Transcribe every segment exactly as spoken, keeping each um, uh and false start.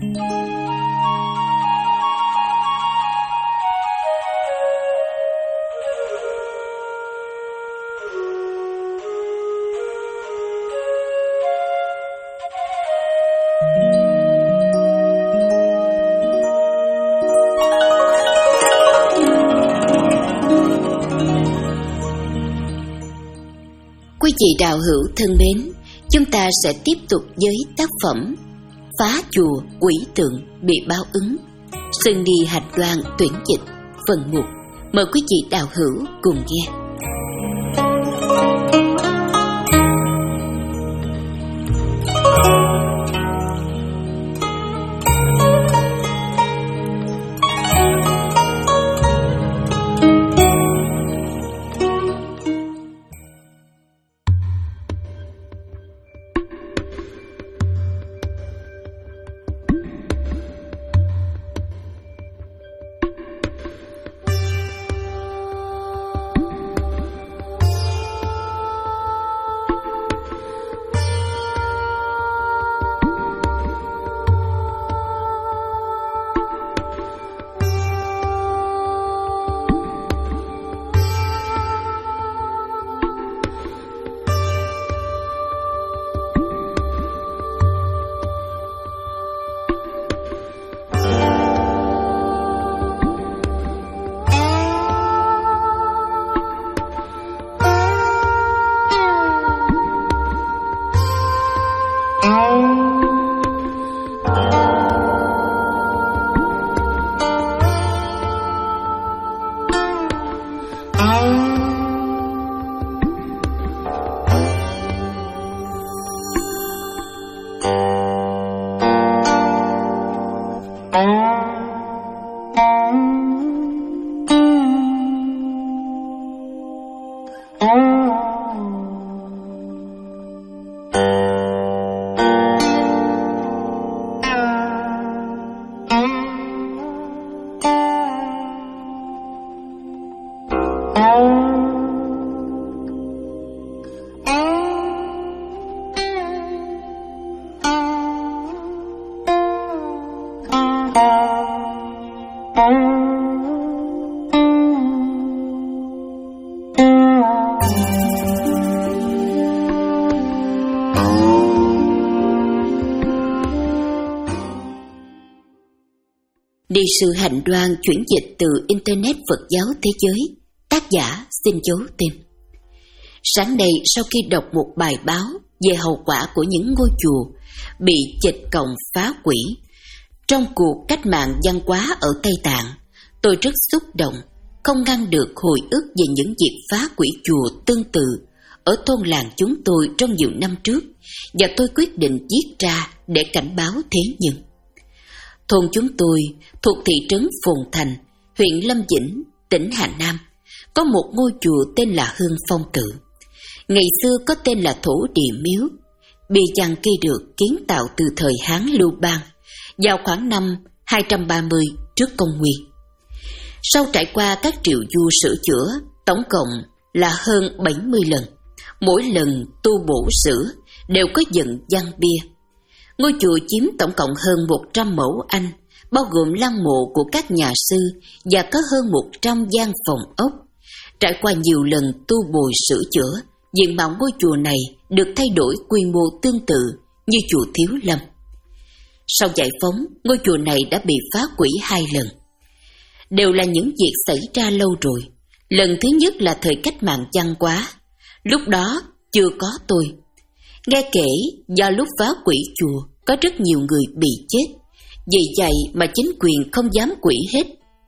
Quý vị đạo hữu thân mến, chúng ta sẽ tiếp tục với tác phẩm Phá chùa quỷ tượng bị báo ứng, Sơn Ni Hạnh Đoan tuyển dịch phần một. Mời quý vị đạo hữu cùng nghe. Ni Sư Hạnh Đoan chuyển dịch từ Internet Phật giáo Thế giới. Tác giả xin giấu tên. Sáng nay sau khi đọc một bài báo về hậu quả của những ngôi chùa bị chịch còng phá quỷ trong cuộc cách mạng văn hóa ở Tây Tạng, tôi rất xúc động, không ngăn được hồi ức về những việc phá quỷ chùa tương tự ở thôn làng chúng tôi trong nhiều năm trước, và tôi quyết định viết ra để cảnh báo thế nhân. Thôn chúng tôi thuộc thị trấn Phồn Thành, huyện Lâm Dĩnh, tỉnh Hà Nam, có một ngôi chùa tên là Hương Phong Tự. Ngày xưa có tên là Thổ Địa Miếu. Bia văn ghi được kiến tạo từ thời Hán Lưu Bang, vào khoảng năm hai trăm ba mươi trước công nguyên. Sau trải qua các triệu vua sửa chữa, tổng cộng là hơn bảy mươi lần, mỗi lần tu bổ sửa đều có dựng văn bia. Ngôi chùa chiếm tổng cộng hơn một trăm mẫu Anh, bao gồm lăng mộ của các nhà sư và có hơn một trăm gian phòng ốc. Trải qua nhiều lần tu bồi sửa chữa, diện mạo ngôi chùa này được thay đổi quy mô tương tự như chùa Thiếu Lâm. Sau giải phóng, ngôi chùa này đã bị phá quỷ hai lần. Đều là những việc xảy ra lâu rồi. Lần thứ nhất là thời cách mạng văn hóa. Lúc đó chưa có tôi. Nghe kể do lúc phá quỷ chùa có rất nhiều người bị chết, vì vậy mà chính quyền không dám quỷ hết,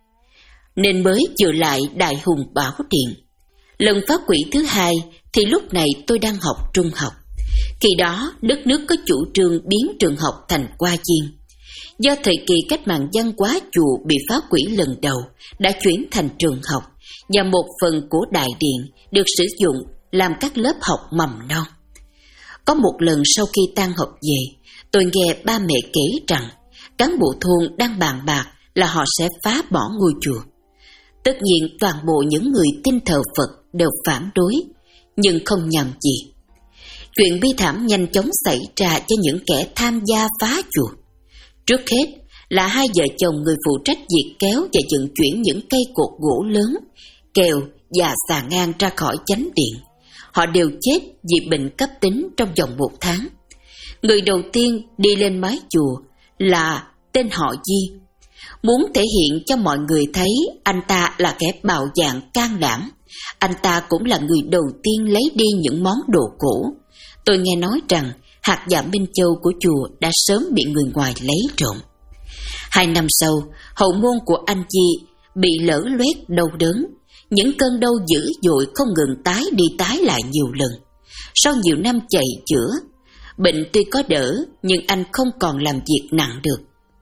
nên mới chừa lại Đại Hùng Bảo Điện. Lần phá quỷ thứ hai thì lúc này tôi đang học trung học. Khi đó đất nước có chủ trương biến trường học thành khoa viên. Do thời kỳ cách mạng văn hóa chùa bị phá quỷ lần đầu đã chuyển thành trường học, và một phần của đại điện được sử dụng làm các lớp học mầm non. Có một lần sau khi tan học về, tôi nghe ba mẹ kể rằng cán bộ thôn đang bàn bạc là họ sẽ phá bỏ ngôi chùa. Tất nhiên toàn bộ những người tin thờ Phật đều phản đối, nhưng không nhầm gì. Chuyện bi thảm nhanh chóng xảy ra cho những kẻ tham gia phá chùa. Trước hết là hai vợ chồng người phụ trách việc kéo và vận chuyển những cây cột gỗ lớn, kèo và xà ngang ra khỏi chánh điện. Họ đều chết vì bệnh cấp tính trong vòng một tháng. Người đầu tiên đi lên mái chùa là tên họ Di. Muốn thể hiện cho mọi người thấy anh ta là kẻ bạo dạn can đảm, anh ta cũng là người đầu tiên lấy đi những món đồ cổ. Tôi nghe nói rằng hạt dạ Minh Châu của chùa đã sớm bị người ngoài lấy trộm. Hai năm sau, hậu môn của anh Di bị lở loét đau đớn. Những cơn đau dữ dội không ngừng tái đi tái lại nhiều lần. Sau nhiều năm chạy chữa, bệnh tuy có đỡ nhưng anh không còn làm việc nặng được.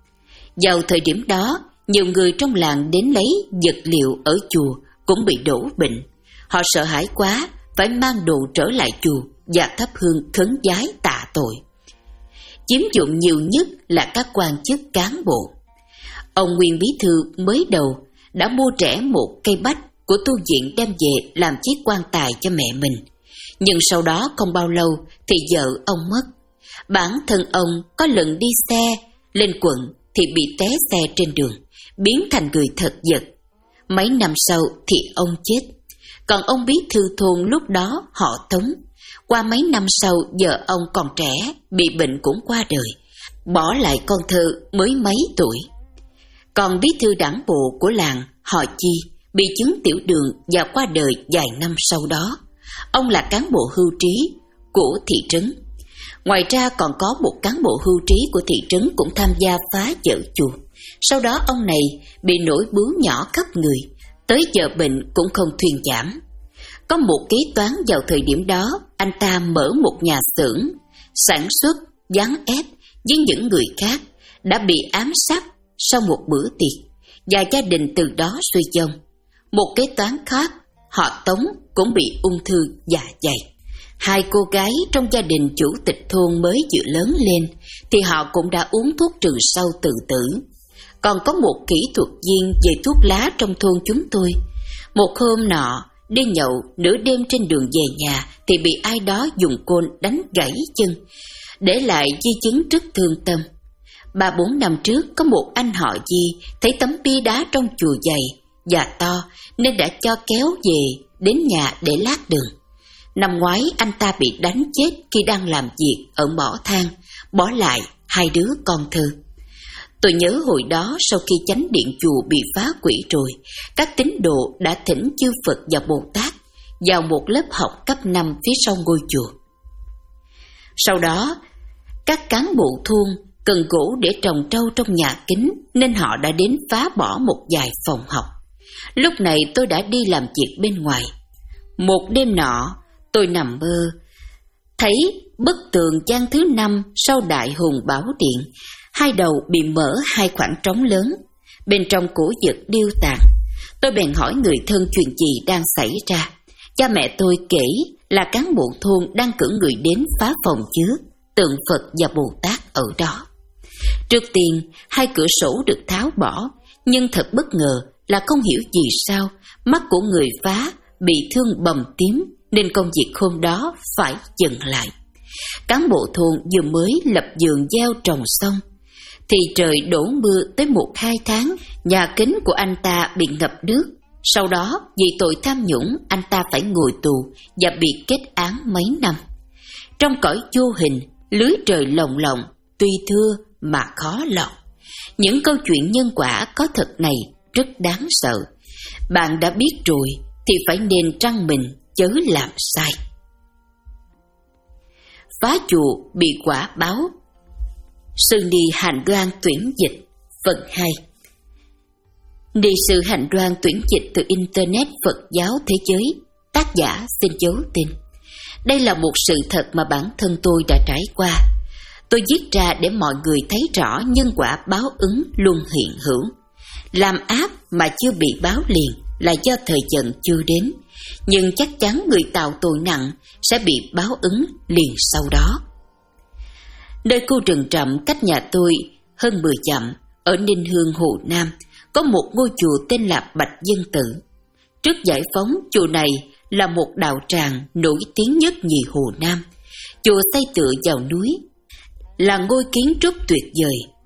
Vào thời điểm đó, nhiều người trong làng đến lấy vật liệu ở chùa cũng bị đổ bệnh. Họ sợ hãi quá, phải mang đồ trở lại chùa và thắp hương khấn vái tạ tội. Chiếm dụng nhiều nhất là các quan chức cán bộ. Ông Nguyên Bí Thư mới đầu đã mua rẻ một cây bách của tu viện đem về làm chiếc quan tài cho mẹ mình. Nhưng sau đó không bao lâu thì vợ ông mất. Bản thân ông có lần đi xe lên quận thì bị té xe trên đường, biến thành người thật vật. Mấy năm sau thì ông chết. Còn ông bí thư thôn lúc đó họ Tống. Qua mấy năm sau vợ ông còn trẻ, bị bệnh cũng qua đời, bỏ lại con thơ mới mấy tuổi. Còn bí thư đảng bộ của làng họ Chi bị chứng tiểu đường và qua đời vài năm sau đó. Ông là cán bộ hưu trí của thị trấn. Ngoài ra còn có một cán bộ hưu trí của thị trấn cũng tham gia phá vỡ chùa. Sau đó ông này bị nổi bướu nhỏ khắp người, tới giờ bệnh cũng không thuyên giảm. Có một kế toán vào thời điểm đó, anh ta mở một nhà xưởng, sản xuất, gián ép với những người khác, đã bị ám sát sau một bữa tiệc, và gia đình từ đó suy vong. Một kế toán khác, họ Tống, cũng bị ung thư dạ dày. Hai cô gái trong gia đình chủ tịch thôn mới vừa lớn lên, thì họ cũng đã uống thuốc trừ sâu tự tử. Còn có một kỹ thuật viên về thuốc lá trong thôn chúng tôi. Một hôm nọ, đi nhậu nửa đêm trên đường về nhà thì bị ai đó dùng côn đánh gãy chân, để lại di chứng rất thương tâm. Ba bốn năm trước có một anh họ Di thấy tấm bia đá trong chùa dày và to nên đã cho kéo về đến nhà để lát đường. Năm ngoái anh ta bị đánh chết khi đang làm việc ở mỏ than, bỏ lại hai đứa con thơ. Tôi nhớ hồi đó sau khi chánh điện chùa bị phá hủy rồi, các tín đồ đã thỉnh chư Phật và Bồ Tát vào một lớp học cấp năm phía sau ngôi chùa. Sau đó, các cán bộ thôn cần gỗ để trồng trâu trong nhà kính nên họ đã đến phá bỏ một vài phòng học. Lúc này tôi đã đi làm việc bên ngoài. Một đêm nọ, tôi nằm mơ, thấy bức tường gian thứ năm sau Đại Hùng Bảo Điện, hai đầu bị mở hai khoảng trống lớn, bên trong cổ vật điêu tàn. Tôi bèn hỏi người thân chuyện gì đang xảy ra. Cha mẹ tôi kể là cán bộ thôn đang cử người đến phá phòng chứa tượng Phật và Bồ Tát ở đó. Trước tiên, hai cửa sổ được tháo bỏ, nhưng thật bất ngờ là không hiểu vì sao mắt của người phá bị thương bầm tím nên công việc hôm đó phải dừng lại. Cán bộ thôn vừa mới lập vườn gieo trồng xong thì trời đổ mưa tới một hai tháng, nhà kính của anh ta bị ngập nước. Sau đó vì tội tham nhũng, anh ta phải ngồi tù và bị kết án mấy năm. Trong cõi vô hình, lưới trời lồng lộng, tuy thưa mà khó lọt. Những câu chuyện nhân quả có thật này rất đáng sợ. Bạn đã biết rồi thì phải nên trăng mình chớ làm sai. Phá chùa bị quả báo. Sư ni hành đoan tuyển dịch phần hai. Ni sư hành đoan tuyển dịch từ Internet Phật giáo thế giới. Tác giả xin giấu tên. Đây là một sự thật mà bản thân tôi đã trải qua. Tôi viết ra để mọi người thấy rõ nhân quả báo ứng luôn hiện hữu. Làm ác mà chưa bị báo liền là do thời vận chưa đến, nhưng chắc chắn người tạo tội nặng sẽ bị báo ứng liền sau đó. Nơi khu rừng rậm cách nhà tôi hơn mười dặm, ở Ninh Hương, Hồ Nam, có một ngôi chùa tên là Bạch Dân Tự. Trước giải phóng, chùa này là một đạo tràng nổi tiếng nhất nhì Hồ Nam. Chùa xây tựa vào núi, là ngôi kiến trúc tuyệt vời,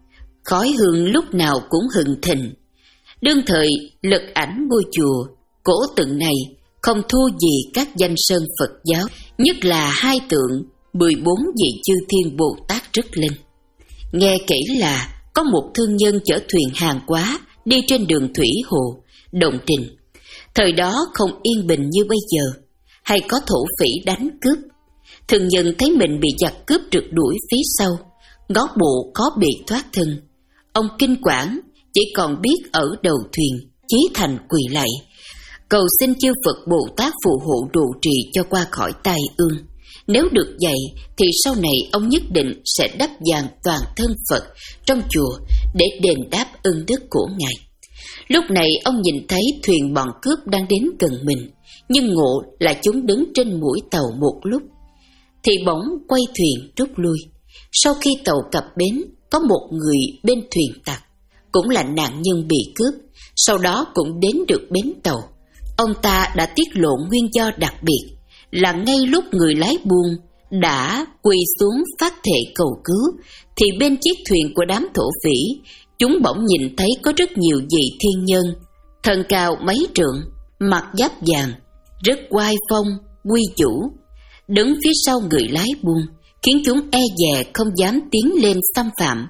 khói hương lúc nào cũng hừng thịnh. Đương thời lực ảnh ngôi chùa cổ tượng này không thua gì các danh sơn Phật giáo, nhất là hai tượng mười bốn vị chư thiên Bồ Tát Rước Linh. Nghe kể là có một thương nhân chở thuyền hàng hóa đi trên đường thủy hồ Động Trình. Thời đó không yên bình như bây giờ, hay có thổ phỉ đánh cướp. Thương nhân thấy mình bị giặc cướp rượt đuổi phía sau, ngó bộ có bị thoát thân. Ông kinh quản, chỉ còn biết ở đầu thuyền chí thành quỳ lạy, cầu xin chư Phật Bồ Tát phù hộ độ trì cho qua khỏi tai ương. Nếu được vậy thì sau này ông nhất định sẽ đắp vàng toàn thân Phật trong chùa để đền đáp ân đức của Ngài. Lúc này ông nhìn thấy thuyền bọn cướp đang đến gần mình, nhưng ngộ là chúng đứng trên mũi tàu một lúc, thì bỗng quay thuyền rút lui. Sau khi tàu cập bến, có một người bên thuyền tặc, cũng là nạn nhân bị cướp, sau đó cũng đến được bến tàu. Ông ta đã tiết lộ nguyên do đặc biệt, là ngay lúc người lái buôn đã quỳ xuống phát thệ cầu cứu, thì bên chiếc thuyền của đám thổ phỉ, chúng bỗng nhìn thấy có rất nhiều vị thiên nhân, thân cao mấy trượng, mặc giáp vàng, rất oai phong, quy vũ, đứng phía sau người lái buôn, khiến chúng e dè không dám tiến lên xâm phạm.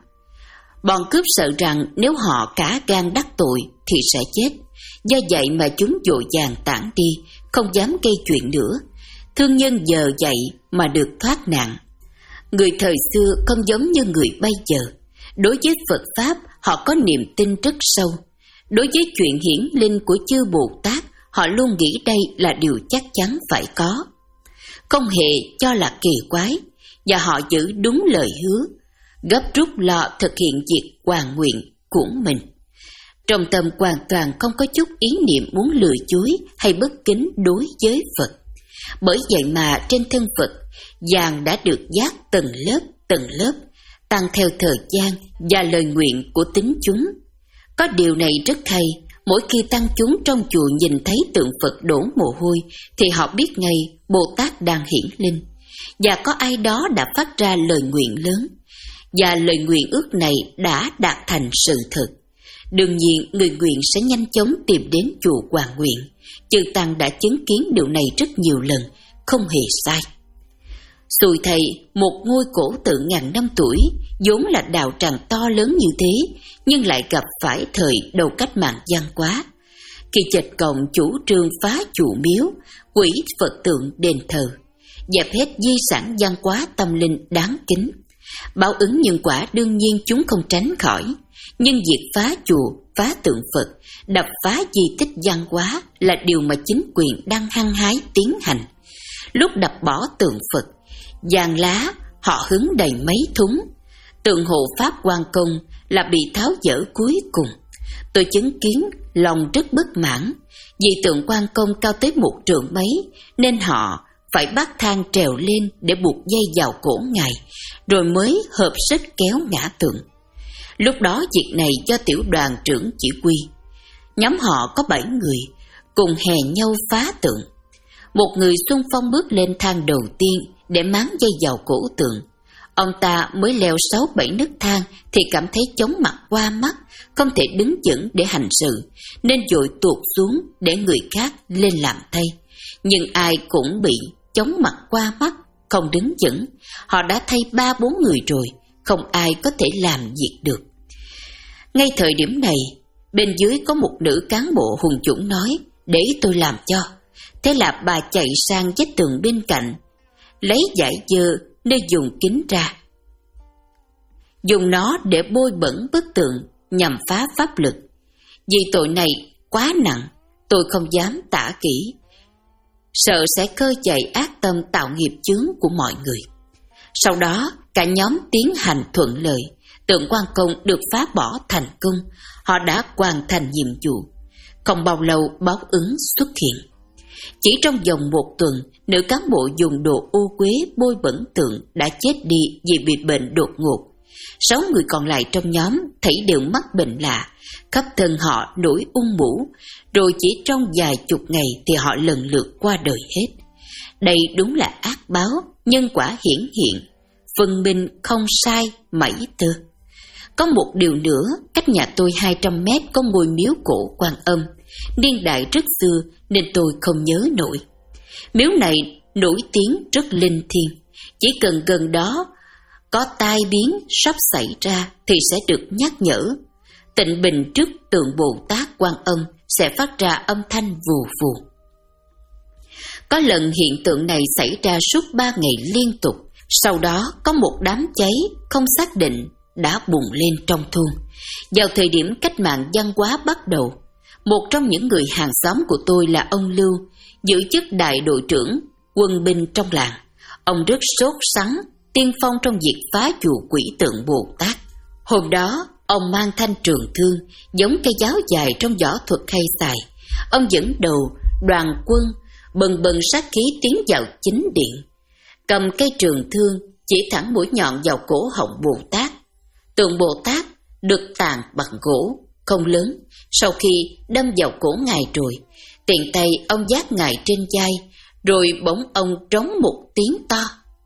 Bọn cướp sợ rằng nếu họ cả gan đắc tội thì sẽ chết, do vậy mà chúng vội vàng tản đi, không dám gây chuyện nữa. Thương nhân giờ vậy mà được thoát nạn. Người thời xưa không giống như người bây giờ. Đối với Phật Pháp, họ có niềm tin rất sâu. Đối với chuyện hiển linh của chư Bồ Tát, họ luôn nghĩ đây là điều chắc chắn phải có, không hề cho là kỳ quái, và họ giữ đúng lời hứa, gấp rút lo thực hiện việc hoàn nguyện của mình. Trong tâm hoàn toàn không có chút ý niệm muốn lừa dối hay bất kính đối với Phật. Bởi vậy mà trên thân Phật, vàng đã được dát từng lớp từng lớp, tăng theo thời gian và lời nguyện của tín chúng. Có điều này rất hay, mỗi khi tăng chúng trong chùa nhìn thấy tượng Phật đổ mồ hôi thì họ biết ngay Bồ Tát đang hiển linh, và có ai đó đã phát ra lời nguyện lớn, và lời nguyện ước này đã đạt thành sự thật. Đương nhiên người nguyện sẽ nhanh chóng tìm đến chùa hoàn nguyện. Chư Tăng đã chứng kiến điều này rất nhiều lần, không hề sai. Xui thầy, một ngôi cổ tượng ngàn năm tuổi, vốn là đạo tràng to lớn như thế, nhưng lại gặp phải thời đầu cách mạng văn hóa. Khi Chịch Cộng chủ trương phá chùa miếu, hủy Phật tượng đền thờ, dẹp hết di sản văn hóa tâm linh đáng kính. Báo ứng nhân quả đương nhiên chúng không tránh khỏi, nhưng việc phá chùa, phá tượng Phật, đập phá di tích văn hóa là điều mà chính quyền đang hăng hái tiến hành. Lúc đập bỏ tượng Phật, vàng lá họ hứng đầy mấy thúng. Tượng hộ Pháp Quan Công là bị tháo dỡ cuối cùng. Tôi chứng kiến lòng rất bất mãn, vì tượng Quan Công cao tới một trượng mấy, nên họ phải bắt thang trèo lên để buộc dây vào cổ Ngài, rồi mới hợp sức kéo ngã tượng. Lúc đó việc này do tiểu đoàn trưởng chỉ huy. Nhóm họ có bảy người, cùng hè nhau phá tượng. Một người xung phong bước lên thang đầu tiên để máng dây vào cổ tượng. Ông ta mới leo sáu bảy nấc thang thì cảm thấy chóng mặt qua mắt, không thể đứng vững để hành sự, nên vội tuột xuống để người khác lên làm thay. Nhưng ai cũng bị chóng mặt qua mắt, không đứng vững. Họ đã thay ba bốn người rồi, không ai có thể làm việc được. Ngay thời điểm này, bên dưới có một nữ cán bộ hùng dũng nói, để tôi làm cho. Thế là bà chạy sang vách tường bên cạnh, lấy vải dơ nơi dùng kính ra, dùng nó để bôi bẩn bức tượng nhằm phá pháp lực. Vì tội này quá nặng, tôi không dám tả kỹ, sợ sẽ khơi dậy ác tâm tạo nghiệp chướng của mọi người. Sau đó cả nhóm tiến hành thuận lợi, tượng Quan Công được phá bỏ thành công. Họ đã hoàn thành nhiệm vụ. Không bao lâu báo ứng xuất hiện. Chỉ trong vòng một tuần, nữ cán bộ dùng đồ ô uế bôi bẩn tượng đã chết đi vì bị bệnh đột ngột. Sáu người còn lại trong nhóm thấy đều mắc bệnh lạ, khắp thân họ nổi ung mũ, rồi chỉ trong vài chục ngày thì họ lần lượt qua đời hết. Đây đúng là ác báo, nhân quả hiển hiện, phân minh không sai mảy tơ. Có một điều nữa, cách nhà tôi hai trăm mét có ngôi miếu cổ Quan Âm, niên đại rất xưa nên tôi không nhớ nổi. Miếu này nổi tiếng rất linh thiêng, chỉ cần gần đó có tai biến sắp xảy ra thì sẽ được nhắc nhở. Tịnh bình trước tượng Bồ Tát Quan Âm sẽ phát ra âm thanh vù vù. Có lần hiện tượng này xảy ra suốt ba ngày liên tục, sau đó có một đám cháy không xác định đã bùng lên trong thôn. Vào thời điểm cách mạng văn hóa bắt đầu, một trong những người hàng xóm của tôi là ông Lưu, giữ chức đại đội trưởng quân binh trong làng. Ông rất sốt sắng, tiên phong trong việc phá chùa quỷ tượng Bồ Tát. Hôm đó, ông mang thanh trường thương, giống cây giáo dài trong võ thuật hay xài. Ông dẫn đầu đoàn quân bần bần sát khí tiến vào chính điện, cầm cây trường thương chỉ thẳng mũi nhọn vào cổ họng Bồ Tát. Tượng Bồ Tát được tàn bằng gỗ, không lớn. Sau khi đâm vào cổ ngài rồi, tiện tay ông vác ngài trên vai, rồi bỗng ông trống một tiếng to.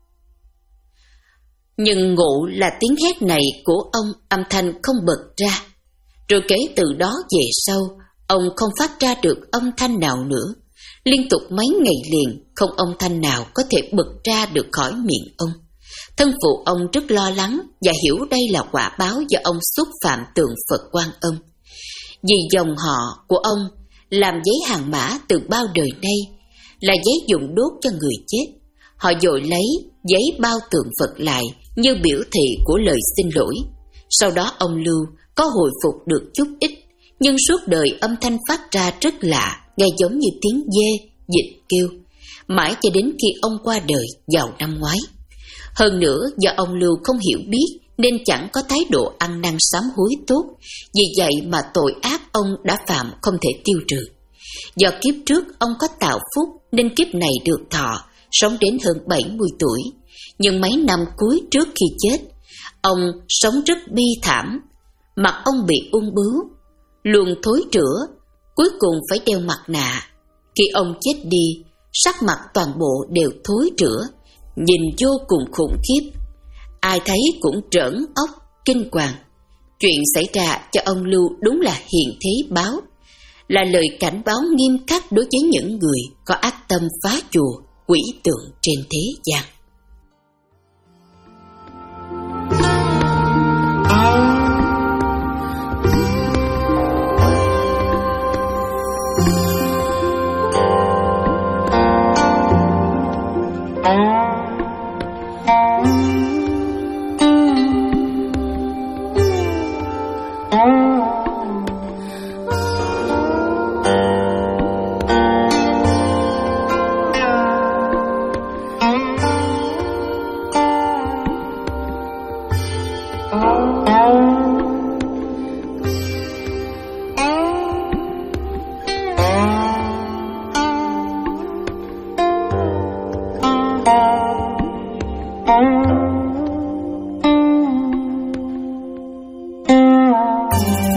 Nhưng ngộ là tiếng hét này của ông âm thanh không bật ra. Rồi kể từ đó về sau, ông không phát ra được âm thanh nào nữa. Liên tục mấy ngày liền, không âm thanh nào có thể bật ra được khỏi miệng ông. Thân phụ ông rất lo lắng và hiểu đây là quả báo do ông xúc phạm tượng Phật Quan Âm. Vì dòng họ của ông làm giấy hàng mã từ bao đời nay, là giấy dùng đốt cho người chết. Họ vội lấy giấy bao tượng Phật lại như biểu thị của lời xin lỗi. Sau đó ông Lưu có hồi phục được chút ít, nhưng suốt đời âm thanh phát ra rất lạ, nghe giống như tiếng dê, vịt kêu, mãi cho đến khi ông qua đời vào năm ngoái. Hơn nữa, do ông Lưu không hiểu biết nên chẳng có thái độ ăn năn sám hối tốt, vì vậy mà tội ác ông đã phạm không thể tiêu trừ. Do kiếp trước ông có tạo phúc nên kiếp này được thọ, sống đến hơn bảy mươi tuổi. Nhưng mấy năm cuối trước khi chết, ông sống rất bi thảm. Mặt ông bị ung bướu, luồng thối rữa, cuối cùng phải đeo mặt nạ. Khi ông chết đi, sắc mặt toàn bộ đều thối rữa, nhìn vô cùng khủng khiếp. Ai thấy cũng trởn óc, kinh hoàng. Chuyện xảy ra cho ông Lưu đúng là hiện thế báo, là lời cảnh báo nghiêm khắc đối với những người có ác tâm phá chùa, quỷ tượng trên thế gian. Thank you.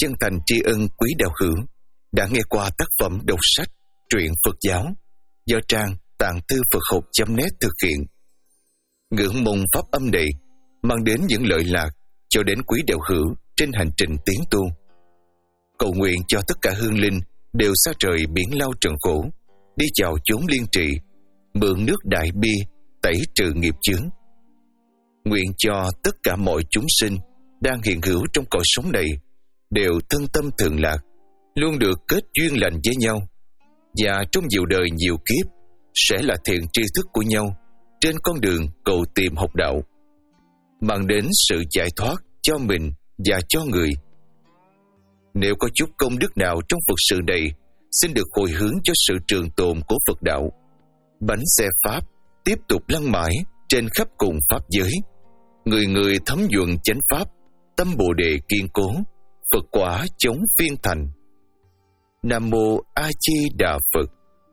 chân thành tri ân quý đạo hữu đã nghe qua tác phẩm đọc sách truyện Phật giáo do trang tạng thư Phật học chấm net thực hiện. Ngưỡng mong pháp âm này mang đến những lợi lạc cho đến quý đạo hữu trên hành trình tiến tu. Cầu nguyện cho tất cả hương linh đều xa trời biển lao trần khổ, đi chào chốn liên trì, mượn nước đại bi tẩy trừ nghiệp chướng. Nguyện cho tất cả mọi chúng sinh đang hiện hữu trong cõi sống này đều thân tâm thường lạc, luôn được kết duyên lành với nhau, và trong nhiều đời nhiều kiếp sẽ là thiện tri thức của nhau trên con đường cầu tìm học đạo, mang đến sự giải thoát cho mình và cho người. Nếu có chút công đức nào trong Phật sự này, xin được hồi hướng cho sự trường tồn của Phật đạo. Bánh xe Pháp tiếp tục lăn mãi trên khắp cùng Pháp giới, người người thấm nhuận chánh Pháp, tâm Bồ Đề kiên cố, Phật quả chống phiên thành. Nam Mô A Di Đà Phật.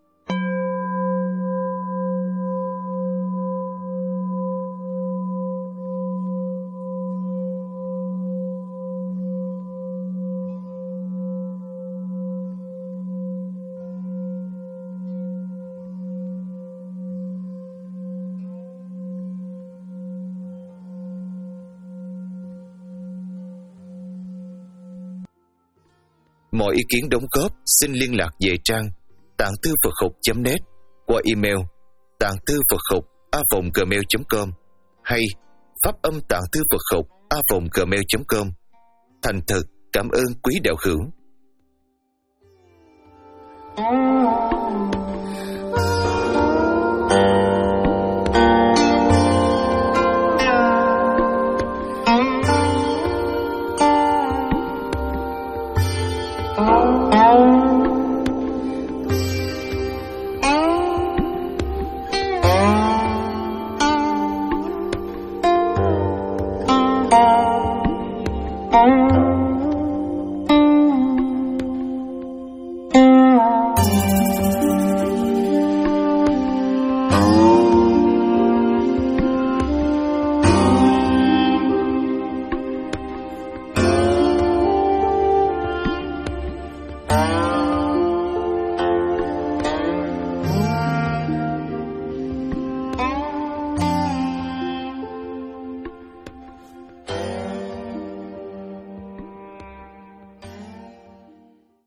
Mọi ý kiến đóng góp xin liên lạc về trang tạng thư Phật học chấm net qua email tạng thư Phật học a vòng gmail chấm com hay pháp âm tạng thư Phật học a vòng gmail chấm com. Thành thật cảm ơn quý đạo hữu.